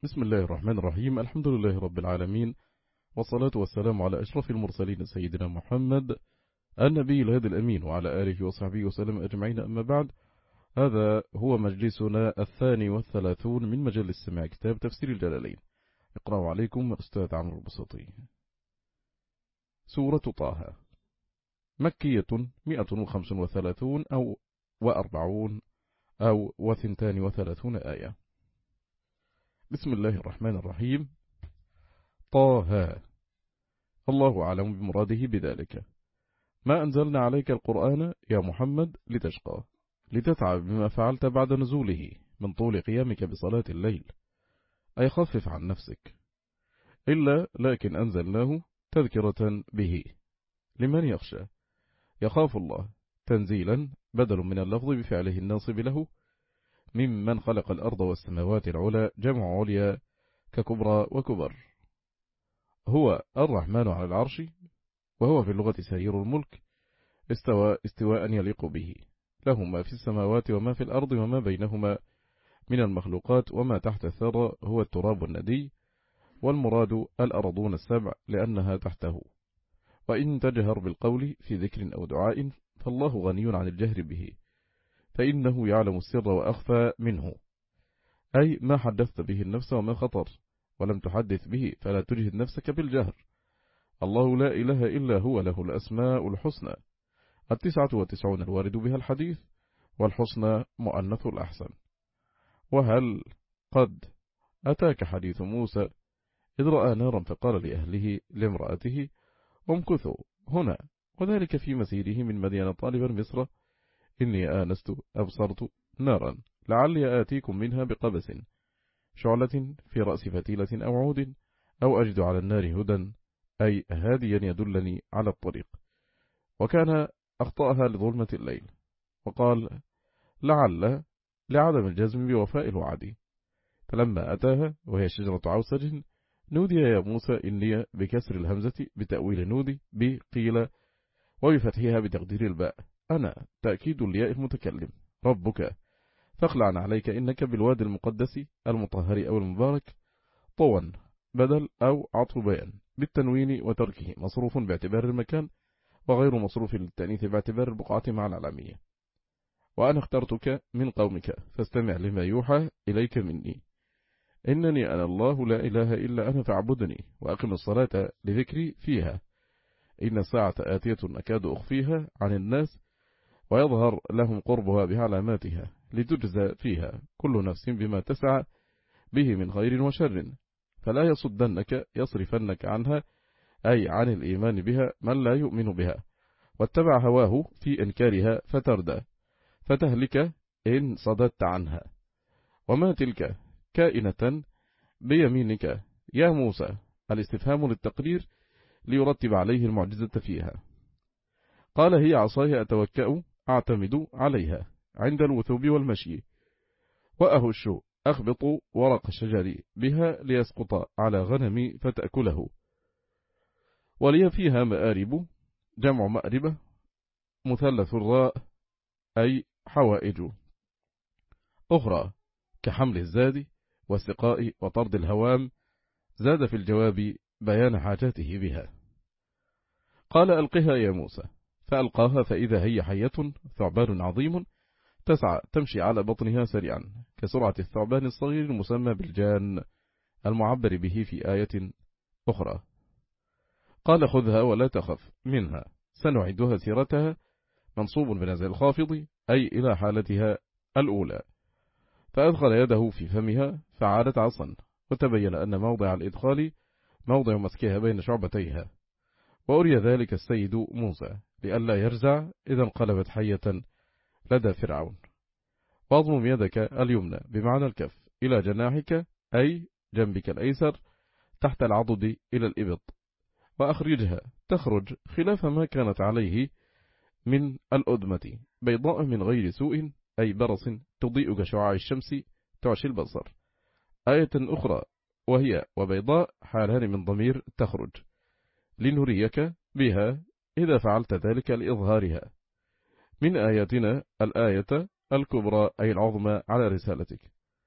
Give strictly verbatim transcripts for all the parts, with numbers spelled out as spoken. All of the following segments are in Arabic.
بسم الله الرحمن الرحيم. الحمد لله رب العالمين، والصلاة والسلام على أشرف المرسلين سيدنا محمد النبي الهادي الأمين وعلى آله وصحبه وسلم أجمعين. أما بعد، هذا هو مجلسنا الثاني والثلاثون من مجلس سماع كتاب تفسير الجلالين. اقرأوا عليكم أستاذ عمرو البسطي. سورة طه مكية مئة وخمس وثلاثون أو وأربعون أو وثنتان وثلاثون آية. بسم الله الرحمن الرحيم. طه، الله أعلم بمراده بذلك. ما أنزلنا عليك القرآن يا محمد لتشقى، لتتعب بما فعلت بعد نزوله من طول قيامك بصلاة الليل، أي خفف عن نفسك. إلا لكن أنزلناه تذكرة به لمن يخشى يخاف الله، تنزيلا بدل من اللفظ بفعله الناصب له، ممن خلق الأرض والسماوات العلى، جمع عليا ككبرى وكبر. هو الرحمن على العرش، وهو في اللغة سرير الملك، استوى استواء يليق به، له ما في السماوات وما في الأرض وما بينهما من المخلوقات، وما تحت الثرى هو التراب الندي، والمراد الأرضون السبع لأنها تحته. وإن تجهر بالقول في ذكر أو دعاء فالله غني عن الجهر به، فإنه يعلم السر وأخفى منه، أي ما حدثت به النفس وما خطر ولم تحدث به فلا تجهد نفسك بالجهر. الله لا إله إلا هو، له الأسماء الحسنى التسعة وتسعون الوارد بها الحديث، والحسنى مؤنث الأحسن. وهل قد أتاك حديث موسى إذ رأى نارا فقال لأهله لامرأته امكثوا هنا، وذلك في مسيره من مدين طالبا مصر، إني آنست أبصرت نارا لعلي آتيكم منها بقبس شعلة في رأس فتيلة أو عود، أو أجد على النار هدى، أي هاديا يدلني على الطريق. وكان أخطأها لظلمة الليل، وقال لعل لعدم الجزم بوفاء الوعد. فلما أتاها وهي شجرة عوسج نودي يا موسى، إني بكسر الهمزة بتأويل نودي بقيل، وبفتحها بتقدير الباء، أنا تأكيد الياء المتكلم ربك، فاخلع عليك إنك بالوادي المقدس المطهر أو المبارك. طوى بدل أو عطف بيان بالتنوين وتركه، مصروف باعتبار المكان، وغير مصروف للتأنيث باعتبار البقعة مع العلمية. وأنا اخترتك من قومك فاستمع لما يوحى إليك مني، إنني أنا الله لا إله إلا أنا فاعبدني، وأقم الصلاة لذكري فيها، إن الساعة آتية أكاد أخفيها عن الناس ويظهر لهم قربها بعلاماتها، لتجزى فيها كل نفس بما تسعى به من خير وشر، فلا يصدنك يصرفنك عنها، أي عن الإيمان بها، من لا يؤمن بها واتبع هواه في إنكارها فتردى فتهلك إن صددت عنها. وما تلك كائنة بيمينك يا موسى، الاستفهام للتقرير ليرتب عليه المعجزة فيها. قال هي عصاي أتوكأ أعتمد عليها عند الوثوب والمشي، وأهش أخبط ورق الشجر بها ليسقط على غنمي فتأكله، ولي فيها مآرب، جمع مأربة مثلث الراء، أي حوائج أخرى كحمل الزاد والسقاء وطرد الهوام، زاد في الجواب بيان حاجاته بها. قال ألقها يا موسى، فألقاها فإذا هي حية ثعبان عظيم تسعى تمشي على بطنها سريعا كسرعة الثعبان الصغير المسمى بالجان المعبر به في آية أخرى. قال خذها ولا تخف منها سنعيدها سيرتها، منصوب بنزع الخافض أي إلى حالتها الأولى. فأدخل يده في فمها فعادت عصا، وتبين أن موضع الإدخال موضع مسكها بين شعبتيها، وأري ذلك السيد موسى لئلا يرجع إذا انقلبت حية لدى فرعون. واضمم يدك اليمنى بمعنى الكف إلى جناحك أي جنبك الأيسر تحت العضد إلى الإبط، وأخرجها تخرج خلاف ما كانت عليه من الأدمة، بيضاء من غير سوء أي برص تضيء كشعاع الشمس تعشي البصر. آية أخرى وهي وبيضاء حالان من ضمير تخرج، لنريك بها إذا فعلت ذلك لإظهارها. من آياتنا الآية الكبرى أي العظمى على رسالتك.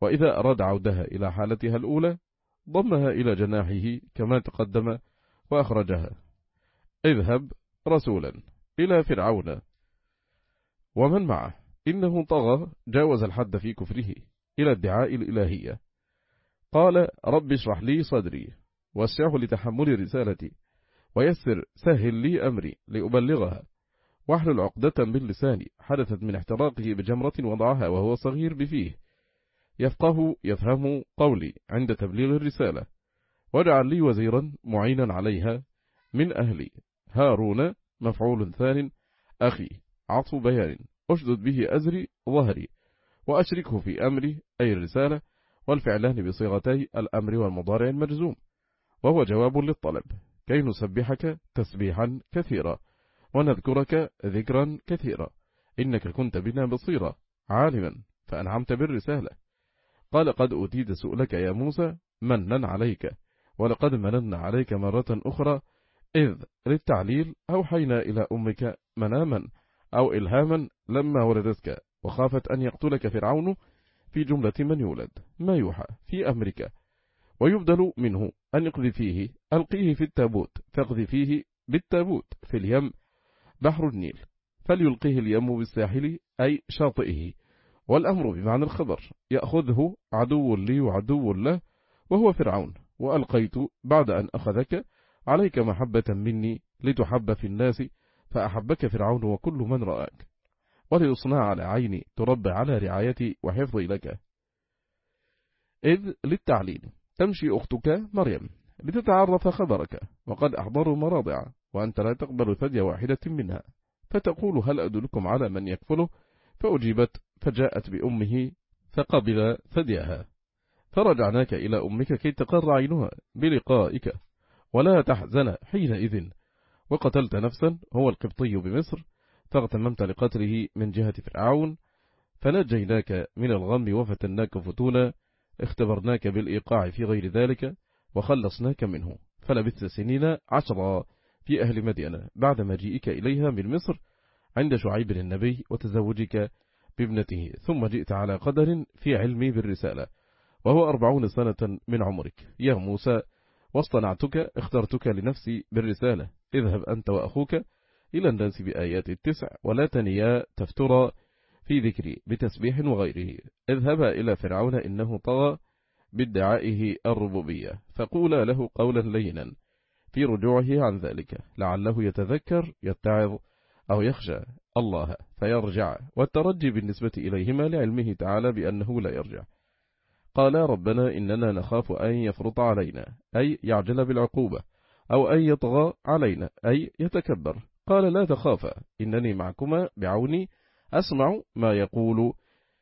وإذا أراد عودها إلى حالتها الأولى ضمها إلى جناحه كما تقدم وأخرجها. اذهب رسولا إلى فرعون ومن معه إنه طغى جاوز الحد في كفره إلى ادعاء الإلهية. قال رب اشرح لي صدري واسعه لتحمل رسالتي ويسر سهل لي أمري لأبلغها واحلل عقدة من لساني حدثت من احتراقه بجمرة وضعها وهو صغير بفيه يفقه يفهم قولي عند تبليغ الرسالة واجعل لي وزيرا معينا عليها من أهلي هارون مفعول ثان أخي عطف بيان أشدد به أزري ظهري وأشركه في أمري أي الرسالة والفعلان بصيغتي الأمر والمضارع المجزوم وهو جواب للطلب كي نسبحك تسبيحا كثيرا ونذكرك ذكرا كثيرا إنك كنت بنا بصيرا عالما فأنعمت بالرسالة. قال قد أتيت سؤلك يا موسى منا عليك ولقد مننا عليك مرة أخرى إذ للتعليل أوحينا إلى أمك مناما أو إلهاما لما ولدتك وخافت أن يقتلك فرعون في جملة من يولد ما يوحى في أمرك ويبدل منه أن يقذي فيه ألقيه في التابوت فاقذي فيه بالتابوت في اليم بحر النيل فليلقيه اليم بالساحل أي شاطئه والأمر بمعنى الخبر يأخذه عدو لي وعدو له وهو فرعون وألقيت بعد أن أخذك عليك محبة مني لتحب في الناس فأحبك فرعون وكل من رآك وليصنع على عيني تربى على رعايتي وحفظي لك. إذ للتعليل تمشي أختك مريم لتتعرف خبرك وقد أحضروا مراضع وأنت لا تقبل ثدي واحدة منها فتقول هل أدلكم على من يكفله فأجيبت فجاءت بأمه فقبل ثديها فرجعناك إلى أمك كي تقر عينها بلقائك ولا تحزن حينئذ وقتلت نفسا هو القبطي بمصر فاغتممت لقتله من جهة فرعون فنجيناك من الغم وفتناك فتونا اختبرناك بالإيقاع في غير ذلك وخلصناك منه فلبثت سنين عشرة في أهل مدينة بعد مجيئك إليها من مصر عند شعيب النبي وتزوجك بابنته ثم جئت على قدر في علمي بالرسالة وهو أربعون سنة من عمرك يا موسى واصطنعتك اخترتك لنفسي بالرسالة اذهب أنت وأخوك إلى الناس بآيات التسع ولا تنيا تفترى في ذكري بتسبيح وغيره اذهبا إلى فرعون إنه طغى بادعائه الربوبية فقولا له قولا لينا في رجوعه عن ذلك لعله يتذكر يتعظ أو يخشى الله فيرجع والترجي بالنسبة إليهما لعلمه تعالى بأنه لا يرجع. قال ربنا إننا نخاف أن يفرط علينا أي يعجل بالعقوبة أو أن يطغى علينا أي يتكبر. قال لا تخافا إنني معكما بعوني أسمع ما يقول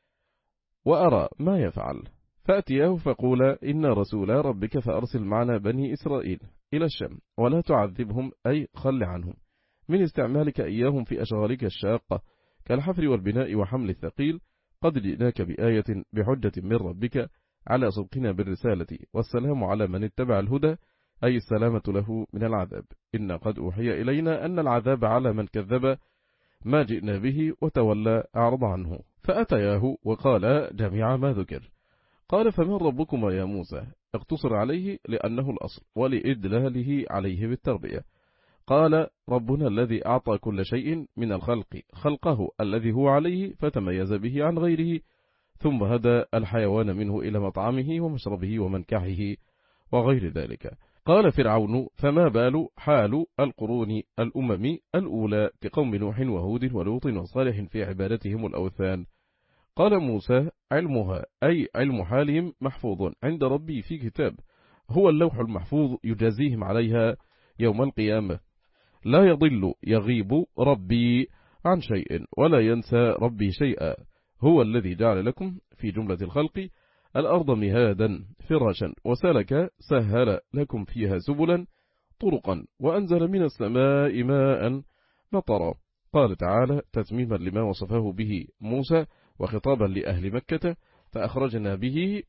وأرى ما يفعل. فأتياه فقولا إن رسول ربك فأرسل معنا بني إسرائيل إلى الشام ولا تعذبهم أي خل عنهم من استعمالك إياهم في أشغالك الشاقة كالحفر والبناء وحمل الثقيل قد جئناك بآية بحجة من ربك على صدقنا بالرسالة والسلام على من اتبع الهدى أي السلامة له من العذاب إن قد أوحي إلينا أن العذاب على من كذب ما جئنا به وتولى أعرض عنه. فأتياه وقال جميع ما ذكر. قال فمن ربكما يا موسى اقتصر عليه لأنه الأصل ولإدلاله عليه بالتربية. قال ربنا الذي أعطى كل شيء من الخلق خلقه الذي هو عليه فتميز به عن غيره ثم هدى الحيوان منه إلى مطعمه ومشربه ومنكحه وغير ذلك. قال فرعون فما بال حال القرون الأمم الأولى كقوم نوح وهود ولوط وصالح في عبادتهم الأوثان. قال موسى علمها أي علم حالهم محفوظ عند ربي في كتاب هو اللوح المحفوظ يجازيهم عليها يوم القيامة لا يضل يغيب ربي عن شيء ولا ينسى ربي شيئا هو الذي جعل لكم في جملة الخلق الأرض مهادا فراشا وسلك سهل لكم فيها سبلا طرقا وأنزل من السماء ماء مطرا. قال تعالى تتميما لما وصفه به موسى وخطابا لأهل مكة فأخرجنا به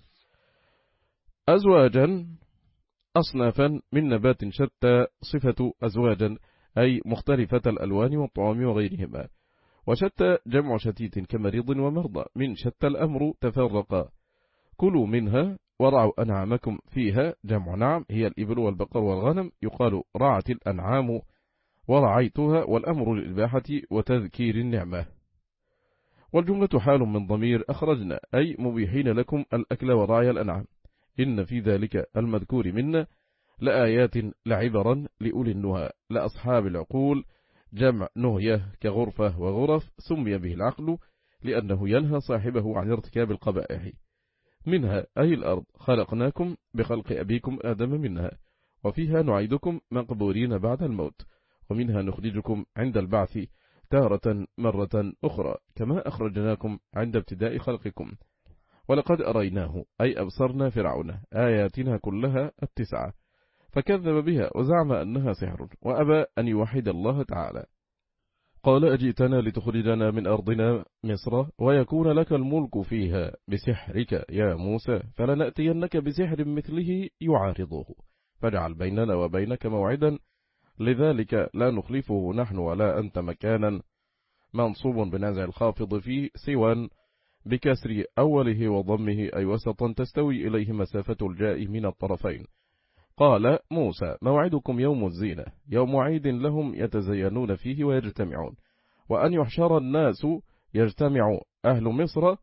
أزواجا أصنافا من نبات شتى صفة أزواجا أي مختلفة الألوان والطعام وغيرهما وشتى جمع شتيت كمريض ومرضى من شتى الأمر تفرقا كلوا منها ورعوا أنعامكم فيها. جمع نعم هي الإبل والبقر والغنم، يقال رعت الأنعام ورعيتها، والأمر للإباحة وتذكير النعمة. والجملة حال من ضمير أخرجنا، أي مبيحين لكم الأكل ورعي الأنعام. إن في ذلك المذكور منا لآيات لعبرا لأولي النهى لأصحاب العقول. جمع نهية كغرفة وغرف، سمي به العقل لأنه ينهى صاحبه عن ارتكاب القبائح. منها أي الأرض خلقناكم بخلق أبيكم آدم منها، وفيها نعيدكم مقبورين بعد الموت، ومنها نخرجكم عند البعث تارة مرة أخرى كما أخرجناكم عند ابتداء خلقكم. ولقد أريناه أي أبصرنا فرعون آياتنا كلها التسعة فكذب بها وزعم أنها سحر وأبى أن يوحد الله تعالى. قال أجئتنا لتخرجنا من أرضنا مصر ويكون لك الملك فيها بسحرك يا موسى، فلنأتينك بسحر مثله يعارضه، فاجعل بيننا وبينك موعدا، لذلك لا نخلفه نحن ولا أنت مكانا. منصوب بنزع الخافض فيه سوى بكسر أوله وضمه أي وسطا تستوي إليه مسافة الجاء من الطرفين. قال موسى موعدكم يوم الزينة، يوم عيد لهم يتزينون فيه ويجتمعون، وأن يحشر الناس يجتمع أهل مصر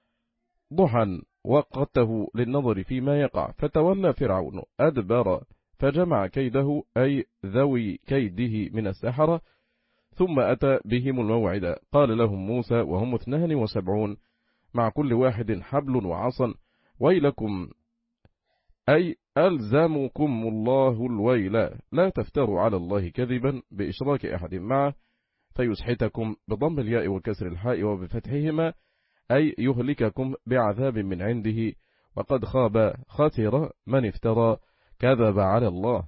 ضحى وقته للنظر فيما يقع، فتولى فرعون أدبر فجمع كيده أي ذوي كيده من السحرة، ثم أتى بهم الموعد. قال لهم موسى وهم اثنان وسبعون مع كل واحد حبل وعصا، ويلكم أي ألزمكم الله الويل، لا تفتروا على الله كذبا بإشراك أحد معه، فيسحتكم بضم الياء وكسر الحاء وبفتحهما أي يهلككم بعذاب من عنده، وقد خاب خسر من افترى كذب على الله.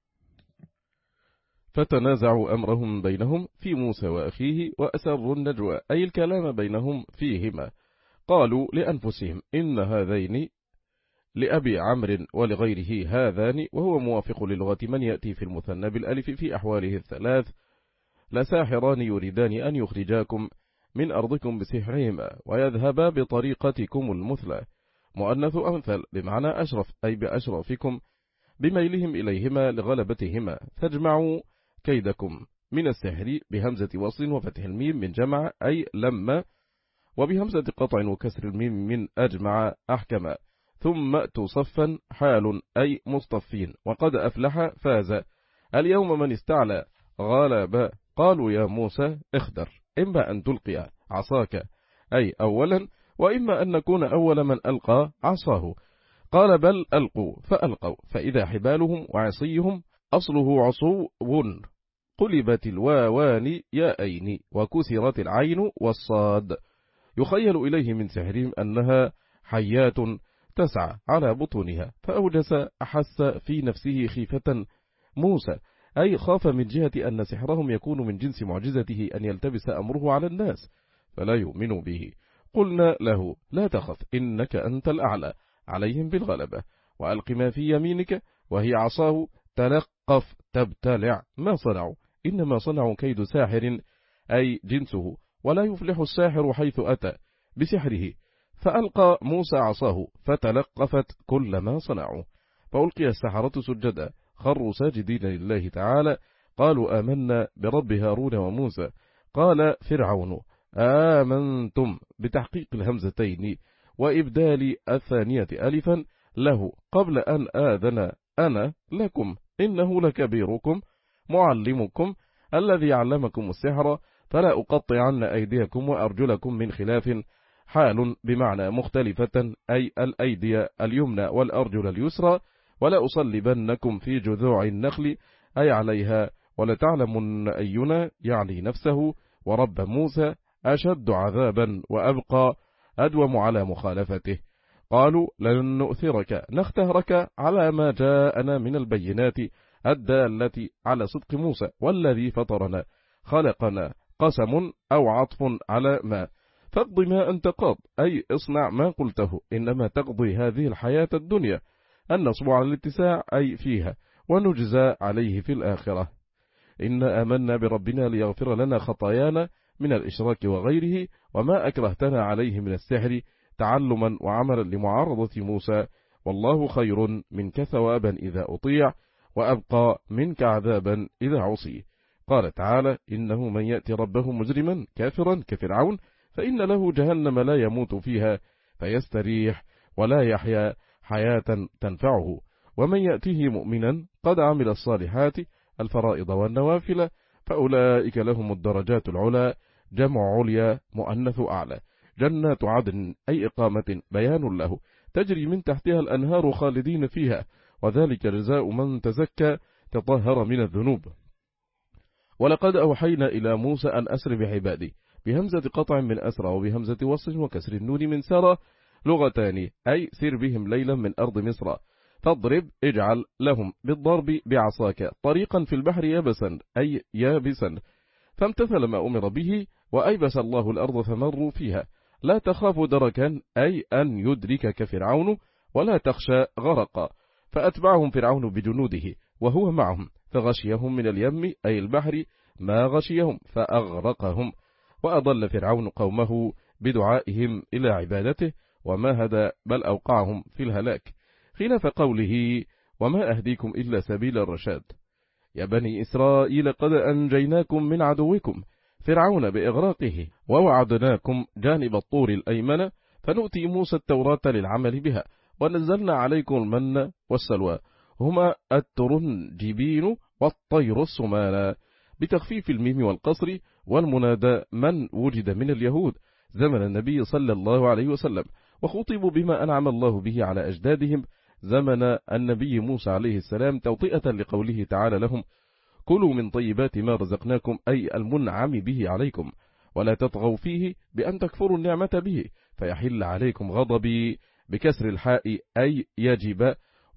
فتنازعوا أمرهم بينهم في موسى وأخيه وأسروا النجوى أي الكلام بينهم فيهما. قالوا لأنفسهم إن هذين لأبي عمرو ولغيره هذان، وهو موافق للغة من يأتي في المثنى بالألف في أحواله الثلاث، لساحران يريدان أن يخرجاكم من أرضكم بسحرهما ويذهبا بطريقتكم المثلى. مؤنث أمثل بمعنى أشرف أي بأشرافكم بميلهم إليهما لغلبتهما، فاجمعوا كيدكم من السحر بهمزة وصل وفتح الميم من جمع أي لما، وبهمزة قطع وكسر الميم من أجمع أحكم، ثم تصفا حال أي مصطفين، وقد أفلح فاز. اليوم من استعلى غالب. قالوا يا موسى اخدر، إما أن تلقي عصاك أي أولا، وإما أن نكون أول من ألقى عصاه. قال بل ألقوا، فألقوا فإذا حبالهم وعصيهم أصله عصو قلبت الواوان ياءين وكسرت العين والصاد، يخيل إليه من سحرهم أنها حيات تسعى على بطونها، فأوجس أحس في نفسه خيفة موسى أي خاف من جهة أن سحرهم يكون من جنس معجزته أن يلتبس أمره على الناس فلا يؤمنوا به. قلنا له لا تخف إنك أنت الأعلى عليهم بالغلبة، وألق ما في يمينك وهي عصاه تلقف تبتلع ما صنعوا، إنما صنعوا كيد ساحر أي جنسه، ولا يفلح الساحر حيث أتى بسحره. فألقى موسى عصاه فتلقفت كل ما صنعوا، فألقي السحرة سجدا خروا ساجدين لله تعالى، قالوا آمنا برب هارون وموسى. قال فرعون آمنتم بتحقيق الهمزتين وإبدال الثانية ألفا له قبل أن آذن أنا لكم إنه لكبيركم معلمكم الذي علمكم السحر، فلا أقطعن أيديكم وأرجلكم من خلاف، حال بمعنى مختلفة أي الأيدي اليمنى والأرجل اليسرى، ولا أصلبنكم في جذوع النخل أي عليها، ولتعلمن أينا يعني نفسه ورب موسى أشد عذابا وأبقى أدوم على مخالفته. قالوا لن نؤثرك نختهرك على ما جاءنا من البينات الدالة على صدق موسى والذي فطرنا خلقنا، قسم أو عطف على ما، فاقض ما أنت قاض أي اصنع ما قلته، إنما تقضي هذه الحياة الدنيا، النصب على الاتساع أي فيها، ونجزى عليه في الآخرة. إنا آمنا بربنا ليغفر لنا خطايانا من الإشراك وغيره، وما أكرهتنا عليه من السحر تعلما وعملا لمعارضة موسى، والله خير منك ثوابا إذا أطيع وأبقى منك عذابا إذا عصي. قال تعالى: إنه من يأتي ربه مجرما كافرا كفرعون فإن له جهنم لا يموت فيها فيستريح ولا يحيا حياة تنفعه، ومن يأتيه مؤمنا قد عمل الصالحات الفرائض والنوافل فأولئك لهم الدرجات العلى، جمع عليا مؤنث أعلى. جنات عدن أي إقامة بيان له، تجري من تحتها الأنهار خالدين فيها، وذلك جزاء من تزكى تطهر من الذنوب. ولقد أوحينا إلى موسى أن أسر بعبادي، بهمزة قطع من أسرى وبهمزة وصل وكسر النون من سرى، لغتان أي سر بهم ليلا من أرض مصر، فاضرب اجعل لهم بالضرب بعصاك طريقا في البحر يبسا أي يابسا، فامتثل ما أمر به وأيبس الله الأرض فمروا فيها، لا تخاف دركا أي أن يدركك فرعون ولا تخشى غرقا، فأتبعهم فرعون بجنوده وهو معهم فغشيهم من اليم أي البحر ما غشيهم فأغرقهم، وأضل فرعون قومه بدعائهم إلى عبادته وما هدى بل أوقعهم في الهلاك، خلاف قوله: وما أهديكم إلا سبيل الرشاد. يا بني إسرائيل قد أنجيناكم من عدوكم فرعون بإغراقه، ووعدناكم جانب الطور الأيمن، فنؤتي موسى التوراة للعمل بها، ونزلنا عليكم المن والسلوى هما الترنجبين والطير السمانا، بتخفيف الميم والقصر، والمنادى من وجد من اليهود زمن النبي صلى الله عليه وسلم، وخطبوا بما أنعم الله به على أجدادهم زمن النبي موسى عليه السلام، توطئة لقوله تعالى لهم: كلوا من طيبات ما رزقناكم أي المنعم به عليكم، ولا تطغوا فيه بأن تكفروا النعمة به فيحل عليكم غضبي، بكسر الحاء أي يجب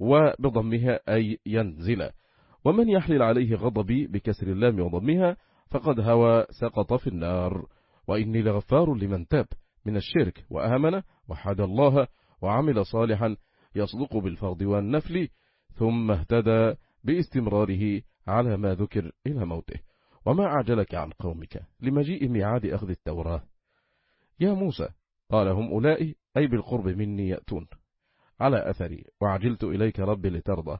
وبضمها أي ينزل، ومن يحلل عليه غضبي بكسر اللام وضمها فقد هوى سقط في النار، وإني لغفار لمن تاب من الشرك وآمن وحد الله وعمل صالحا يصدق بالفرض والنفل ثم اهتدى باستمراره على ما ذكر إلى موته. وما أعجلك عن قومك لمجيء ميعاد أخذ التوراة يا موسى؟ قال: هم أولئي أي بالقرب مني يأتون على أثري، وعجلت إليك ربي لترضى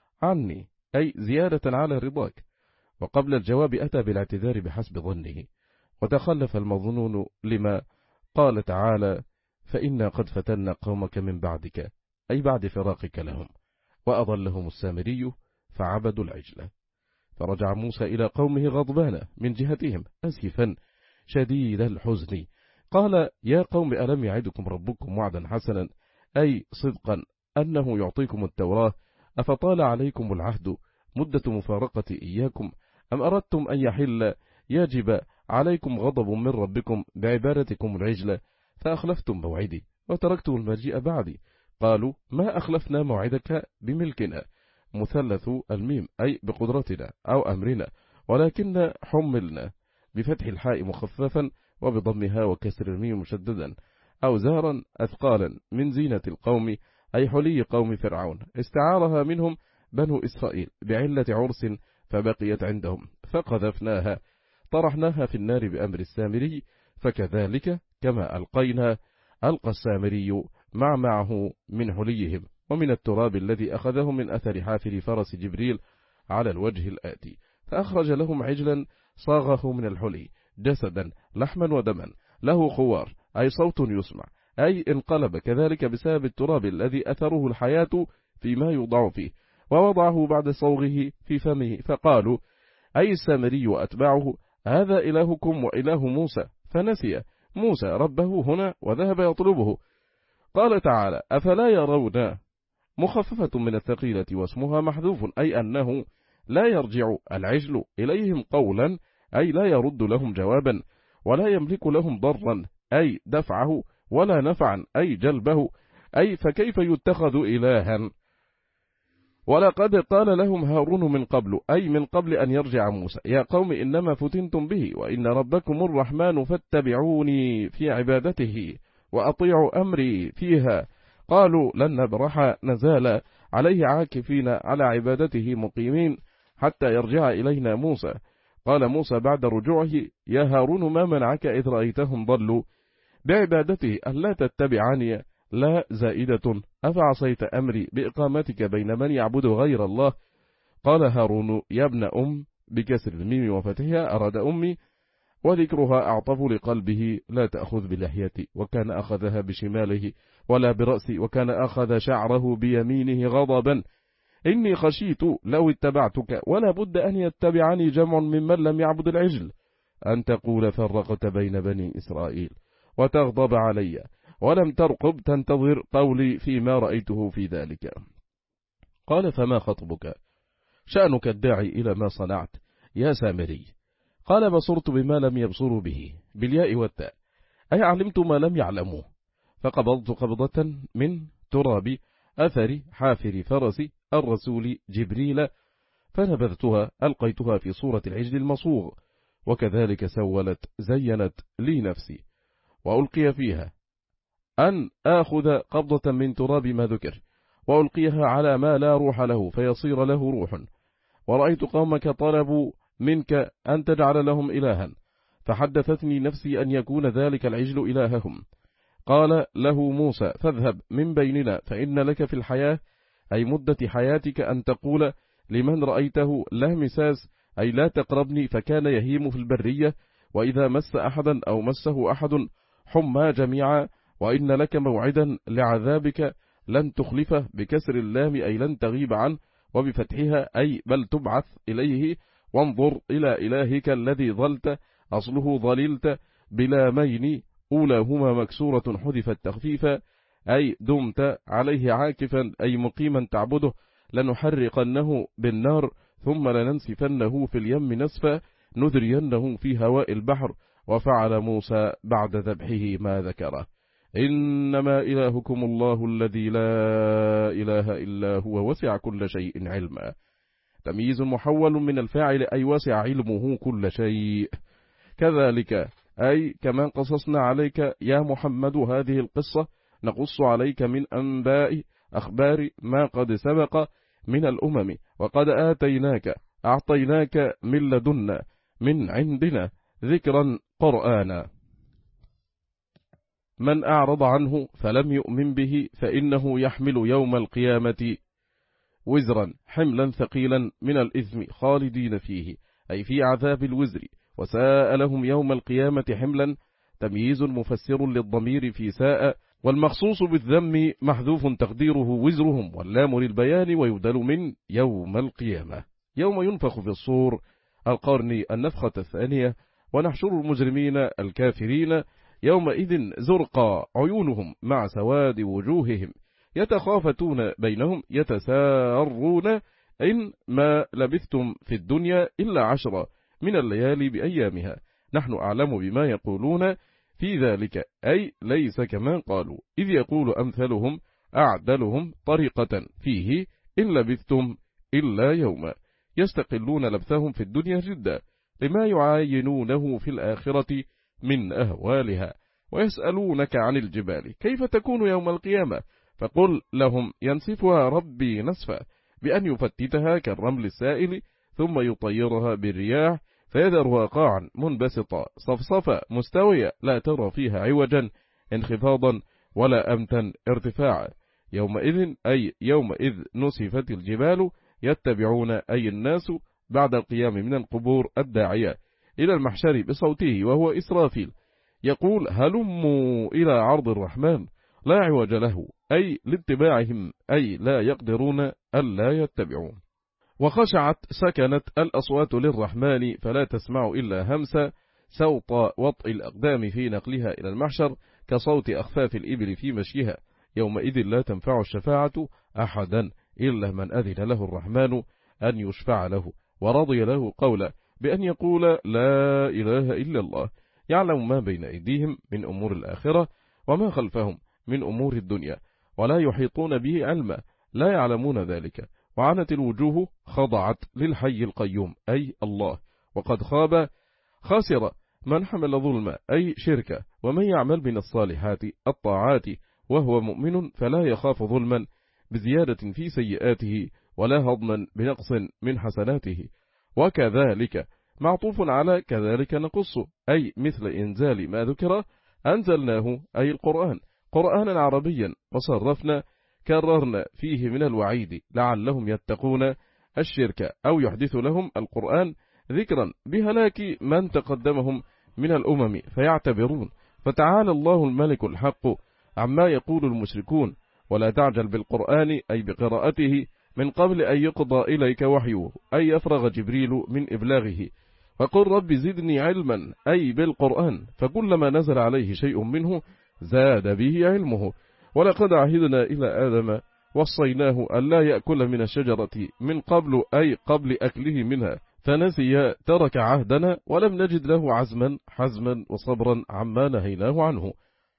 عني أي زيادة على رضاك. وقبل الجواب أتى بالاعتذار بحسب ظنه، وتخلف المظنون لما قال تعالى: فإنا قد فتنا قومك من بعدك أي بعد فراقك لهم، وأضلهم السامري فعبدوا العجل. فرجع موسى إلى قومه غضبان من جهتهم أسفا شديد الحزن، قال: يا قوم ألم يعدكم ربكم وعدا حسنا أي صدقا أنه يعطيكم التوراة، أفطال عليكم العهد مدة مفارقة إياكم، أم أردتم أن يحل يجب عليكم غضب من ربكم بعبادتكم العجل، فأخلفتم موعدي وتركتم المجيء بعدي. قالوا: ما أخلفنا موعدك بملكنا، مثلث الميم أي بقدرتنا أو أمرنا، ولكن حملنا بفتح الحاء مخففا وبضمها وكسر الميم مشددا، أوزارا أثقالا من زينة القوم أي حلي قوم فرعون، استعارها منهم بنو إسرائيل بعلة عرس فبقيت عندهم فقذفناها طرحناها في النار بأمر السامري، فكذلك كما ألقينا ألقى السامري مع معه من حليهم ومن التراب الذي أخذه من أثر حافر فرس جبريل على الوجه الآتي، فأخرج لهم عجلا صاغه من الحلي جسدا لحما ودما له خوار أي صوت يسمع، أي انقلب كذلك بسبب التراب الذي أثره الحياة فيما يوضع فيه، ووضعه بعد صوغه في فمه، فقالوا أي السامري وأتباعه: هذا إلهكم وإله موسى، فنسي موسى ربه هنا وذهب يطلبه. قال تعالى: أفلا يرون، مخففة من الثقيلة واسمها محذوف أي أنه لا يرجع العجل إليهم قولا أي لا يرد لهم جوابا، ولا يملك لهم ضرا أي دفعه، ولا نفعا أي جلبه، أي فكيف يتخذ إلها. ولقد قال لهم هارون من قبل أي من قبل أن يرجع موسى: يا قوم إنما فتنتم به وإن ربكم الرحمن فاتبعوني في عبادته وأطيعوا أمري فيها. قالوا لن نبرح نزال عليه عاكفين على عبادته مقيمين حتى يرجع إلينا موسى. قال موسى بعد رجوعه: يا هارون ما منعك إذ رأيتهم ضلوا بعبادته ألا تتبعني لا زائدة، أفعصيت أمري بإقامتك بين من يعبد غير الله؟ قال هارون يا ابن أم بكسر الميم وفتحها أراد أمي، وذكرها أعطف لقلبه لا تأخذ بلحيتي، وكان أخذها بشماله ولا برأسي، وكان أخذ شعره بيمينه غضبا، إني خشيت لو اتبعتك ولا بد أن يتبعني جمع ممن لم يعبد العجل أن تقول فرقت بين بني إسرائيل وتغضب علي ولم ترقب تنتظر قولي فيما رأيته في ذلك. قال فما خطبك؟ شأنك الداعي إلى ما صنعت يا سامري؟ قال بصرت بما لم يبصروا به بالياء والتاء، أي علمت ما لم يعلموه، فقبضت قبضة من تراب أثر حافر فرس الرسول جبريل فنبذتها ألقيتها في صورة العجل المصوغ، وكذلك سولت زينت لي نفسي، وألقي فيها أن آخذ قبضة من تراب ما ذكر وألقيها على ما لا روح له فيصير له روح، ورأيت قومك طلبوا منك أن تجعل لهم إلها، فحدثتني نفسي أن يكون ذلك العجل إلههم. قال له موسى فاذهب من بيننا فإن لك في الحياة أي مدة حياتك أن تقول لمن رأيته لا مساس أي لا تقربني، فكان يهيم في البرية، وإذا مس أحدا أو مسه أحد حمى جميعا، وإن لك موعدا لعذابك لن تخلفه بكسر اللام أي لن تغيب عنه، وبفتحها أي بل تبعث إليه، وانظر إلى إلهك الذي ظلت أصله ظللت بلامين أولاهما مكسورة حذفت تخفيفا أي دمت عليه عاكفا أي مقيما تعبده، لنحرقنه بالنار ثم لننسفنه في اليم نسفا نذرينه في هواء البحر. وفعل موسى بعد ذبحه ما ذكره. إنما إلهكم الله الذي لا إله إلا هو وسع كل شيء علما. تمييز محول من الفاعل أي وسع علمه كل شيء. كذلك أي كما قصصنا عليك يا محمد هذه القصة نقص عليك من أنباء أخبار ما قد سبق من الأمم، وقد آتيناك أعطيناك من لدنا من عندنا ذكرا قرآنا. من أعرض عنه فلم يؤمن به فإنه يحمل يوم القيامة وزرا حملا ثقيلا من الإثم خالدين فيه أي في عذاب الوزر، وساء لهم يوم القيامة حملا تمييز مفسر للضمير في ساء، والمخصوص بالذم محذوف تقديره وزرهم، واللام للبيان ويبدل من يوم القيامة. يوم ينفخ في الصور القرن النفخة الثانية، ونحشر المجرمين الكافرين يومئذ زرقا عيونهم مع سواد وجوههم يتخافتون بينهم يتسارون إن ما لبثتم في الدنيا إلا عشرة من الليالي بأيامها نحن أعلم بما يقولون في ذلك أي ليس كما قالوا، إذ يقول أمثلهم أعدلهم طريقة فيه إن لبثتم إلا يوما يستقلون لبثهم في الدنيا جدا لما يعاينونه في الآخرة من أهوالها. ويسألونك عن الجبال كيف تكون يوم القيامة فقل لهم ينسفها ربي نسفا بأن يفتتها كالرمل السائل ثم يطيرها بالرياح فيذرها قاعا منبسطا صفصفا مستوية لا ترى فيها عوجا انخفاضا ولا أمتا ارتفاعا. يومئذ أي يومئذ نسفت الجبال يتبعون أي الناس بعد القيام من القبور الداعية إلى المحشر بصوته وهو إسرافيل يقول هلموا إلى عرض الرحمن لا عوج له أي لاتباعهم أي لا يقدرون ألا يتبعون. وخشعت سكنت الأصوات للرحمن فلا تسمع إلا همسا سوط وطء الأقدام في نقلها إلى المحشر كصوت أخفاف الإبل في مشيها. يومئذ لا تنفع الشفاعة أحدا إلا من أذن له الرحمن أن يشفع له ورضي له قولا بأن يقول لا إله إلا الله يعلم ما بين أيديهم من أمور الآخرة وما خلفهم من أمور الدنيا ولا يحيطون به علما لا يعلمون ذلك. وعنت الوجوه خضعت للحي القيوم أي الله، وقد خاب خاسر من حمل ظلما أي شركة، ومن يعمل من الصالحات الطاعات وهو مؤمن فلا يخاف ظلما بزيادة في سيئاته ولا هضما بنقص من حسناته. وكذلك معطوف على كذلك نقص أي مثل إنزال ما ذكر أنزلناه أي القرآن قرآنا عربيا وصرفنا كررنا فيه من الوعيد لعلهم يتقون الشرك أو يحدث لهم القرآن ذكرا بهلاك من تقدمهم من الأمم فيعتبرون. فتعالى الله الملك الحق عما يقول المشركون. ولا تعجل بالقرآن أي بقراءته من قبل أن يقضى إليك وحيه أي يفرغ جبريل من إبلاغه. فقل رب زدني علما أي بالقرآن، فكلما نزل عليه شيء منه زاد به علمه. ولقد عهدنا إلى آدم وصيناه ألا يأكل من الشجرة من قبل أي قبل أكله منها فنسي ترك عهدنا ولم نجد له عزما حزما وصبرا عما نهيناه عنه.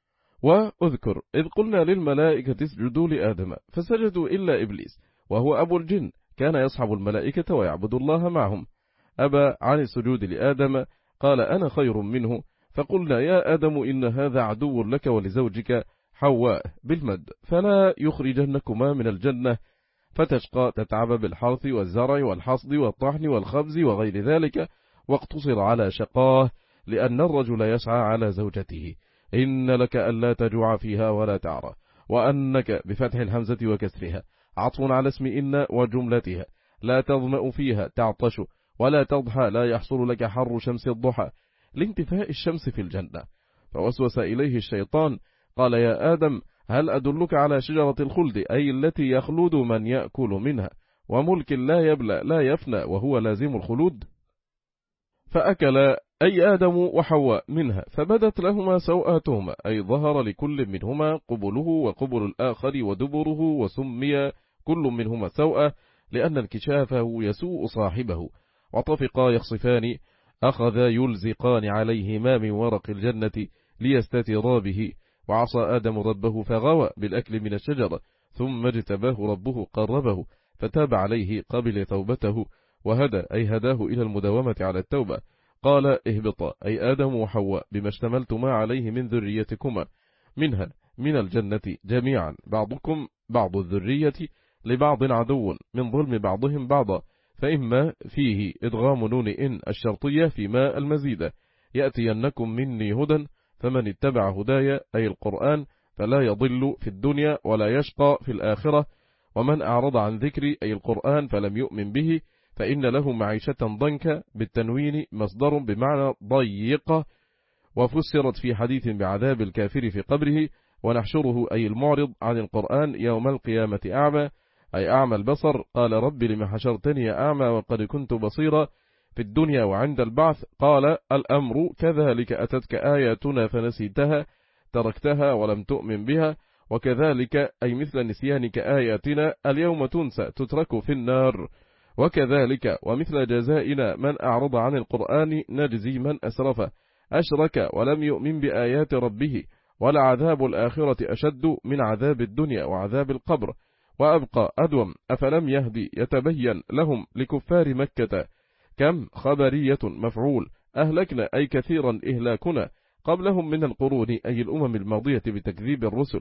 وأذكر إذ قلنا للملائكة اسجدوا لآدم فسجدوا إلا إبليس وهو أبو الجن كان يصحب الملائكة ويعبد الله معهم أبى عن السجود لآدم قال أنا خير منه. فقلنا يا آدم إن هذا عدو لك ولزوجك حواء بالمد فلا يخرجنكما من الجنة فتشقى تتعب بالحرث والزرع والحصد والطحن والخبز وغير ذلك. واقتصر على شقاه لأن الرجل يسعى على زوجته إن لك ألا تجوع فيها ولا تعرى وأنك بفتح الهمزة وكسرها عطف على اسم إن وجملتها لا تظمأ فيها تعطش ولا تضحى لا يحصل لك حر شمس الضحى لانتفاء الشمس في الجنة. فوسوس إليه الشيطان قال يا آدم هل أدلك على شجرة الخلد أي التي يخلد من يأكل منها وملك لا يبلى لا يفنى وهو لازم الخلود. فأكل أي آدم وحواء منها فبدت لهما سوآتهما أي ظهر لكل منهما قبله وقبل الآخر ودبره وسمي كل منهما سوءة لأن انكشافه يسوء صاحبه. وطفقا يخصفان أخذا يلزقان عليهما من ورق الجنة ليستترا به. وعصى آدم ربه فغوى بالأكل من الشجرة ثم اجتباه ربه قربه فتاب عليه قبل توبته وهدى أي هداه إلى المداومة على التوبة. قال اهبطا أي آدم وحواء بما اشتملتما عليه من ذريتكما منها من الجنة جميعا بعضكم بعض الذرية لبعض عدو من ظلم بعضهم بعضا. فإما فيه إدغام نون إن الشرطية فيما المزيدة يأتينكم مني هدى فمن اتبع هدايا أي القرآن فلا يضل في الدنيا ولا يشقى في الآخرة. ومن أعرض عن ذكري أي القرآن فلم يؤمن به فإن له معيشة ضنكا بالتنوين مصدر بمعنى ضيقة وفسرت في حديث بعذاب الكافر في قبره. ونحشره أي المعرض عن القرآن يوم القيامة أعمى أي أعمى البصر. قال رب لما حشرتني أعمى وقد كنت بصيرا في الدنيا وعند البعث. قال الأمر كذلك أتتك آياتنا فنسيتها تركتها ولم تؤمن بها وكذلك أي مثل نسيانك آياتنا اليوم تنسى تترك في النار. وكذلك ومثل جزائنا من أعرض عن القرآن نجزي من أسرف أشرك ولم يؤمن بآيات ربه ولعذاب الآخرة أشد من عذاب الدنيا وعذاب القبر وأبقى أدوم. أفلم يهدي يتبين لهم لكفار مكة كم خبرية مفعول أهلكنا أي كثيرا إهلاكنا قبلهم من القرون أي الأمم الماضية بتكذيب الرسل.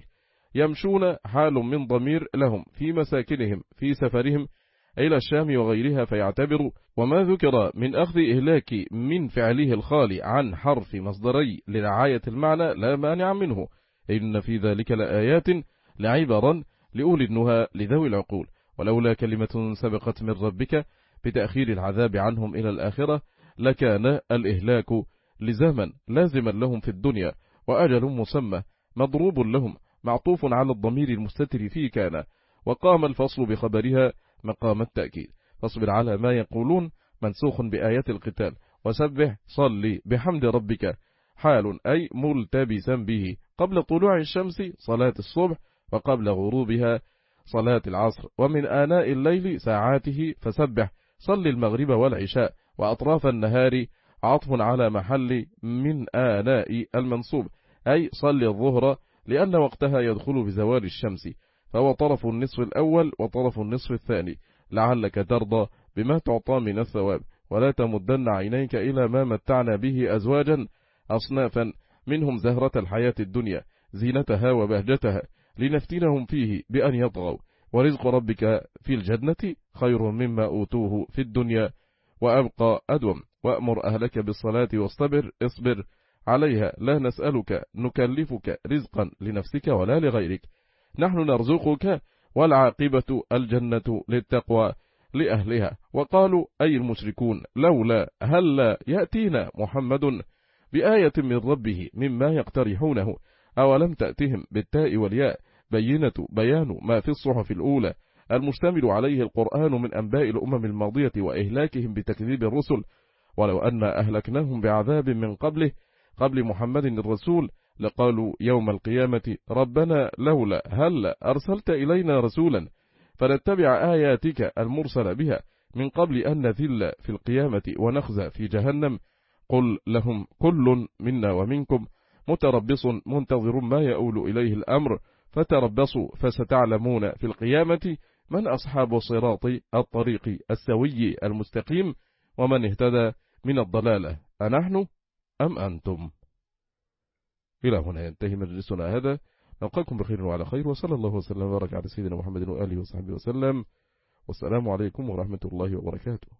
يمشون حال من ضمير لهم في مساكنهم في سفرهم إلى الشام وغيرها فيعتبروا. وما ذكر من أخذ إهلاك من فعله الخالي عن حرف مصدري لرعاية المعنى لا مانع منه إن في ذلك لآيات لعبرا لأولي النهى لذوي العقول. ولولا كلمة سبقت من ربك بتأخير العذاب عنهم إلى الآخرة لكان الإهلاك لزمن لازما لهم في الدنيا وأجل مسمى مضروب لهم معطوف على الضمير المستتر فيه كان. وقام الفصل بخبرها مقام التأكيد. فاصبر على ما يقولون منسوخ بآيات القتال. وسبح صلي بحمد ربك حال أي ملتبسا به قبل طلوع الشمس صلاة الصبح وقبل غروبها صلاة العصر. ومن آناء الليل ساعاته فسبح صل المغرب والعشاء وأطراف النهار عطف على محل من آناء المنصوب أي صل الظهر لأن وقتها يدخل بزوال الشمس فهو طرف النصف الأول وطرف النصف الثاني. لعلك ترضى بما تعطى من الثواب ولا تمدن عينيك إلى ما متعنا به أزواجا أصنافا منهم زهرة الحياة الدنيا زينتها وبهجتها لنفتنهم فيه بأن يطغوا. ورزق ربك في الجنة خير مما أوتوه في الدنيا وأبقى أدوم. وأمر أهلك بالصلاة واصطبر اصبر عليها لا نسألك نكلفك رزقا لنفسك ولا لغيرك، نحن نرزقك والعاقبة الجنة للتقوى لأهلها. وقالوا أي المشركون لولا هل يأتينا محمد بآية من ربه مما يقترحونه، أولم تأتهم بالتاء والياء بينة بيان ما في الصحف الأولى المشتمل عليه القرآن من أنباء الأمم الماضية وإهلاكهم بتكذيب الرسل، ولو أن أهلكناهم بعذاب من قبله قبل محمد الرسول لقالوا يوم القيامة ربنا لولا هل أرسلت إلينا رسولا فنتبع آياتك المرسل بها من قبل أن نذل في القيامة ونخزى في جهنم. قل لهم كل منا ومنكم متربص منتظر ما يؤول إليه الأمر، فتربصوا فستعلمون في القيامة من أصحاب صراط الطريق السوي المستقيم ومن اهتدى من الضلالة أنحن أم أنتم. إلى هنا ينتهي مجلسنا هذا، نلقاكم بخير وعلى خير، وصلى الله وسلم وبارك على سيدنا محمد وآله وصحبه وسلم، والسلام عليكم ورحمة الله وبركاته.